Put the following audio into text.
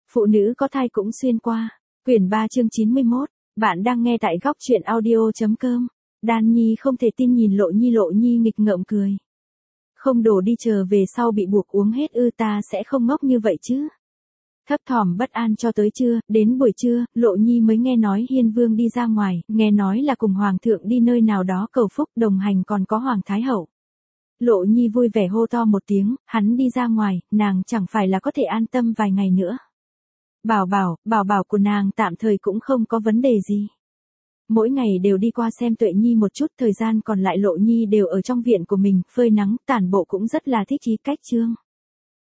Phụ nữ có thai cũng xuyên qua. Quyển 3 chương 91. Bạn đang nghe tại góc truyện audio.com. Đan Nhi không thể tin nhìn Lộ Nhi nghịch ngợm cười. Không đổ đi chờ về sau bị buộc uống hết ư, ta sẽ không ngốc như vậy chứ. Thấp thỏm bất an cho tới trưa, đến buổi trưa, Lộ Nhi mới nghe nói Hiên Vương đi ra ngoài, nghe nói là cùng Hoàng thượng đi nơi nào đó cầu phúc, đồng hành còn có Hoàng Thái Hậu. Lộ Nhi vui vẻ hô to một tiếng, hắn đi ra ngoài, nàng chẳng phải là có thể an tâm vài ngày nữa. Bảo bảo của nàng tạm thời cũng không có vấn đề gì. Mỗi ngày đều đi qua xem Tuệ Nhi một chút, thời gian còn lại Lộ Nhi đều ở trong viện của mình, phơi nắng, tản bộ cũng rất là thích chí cách trương.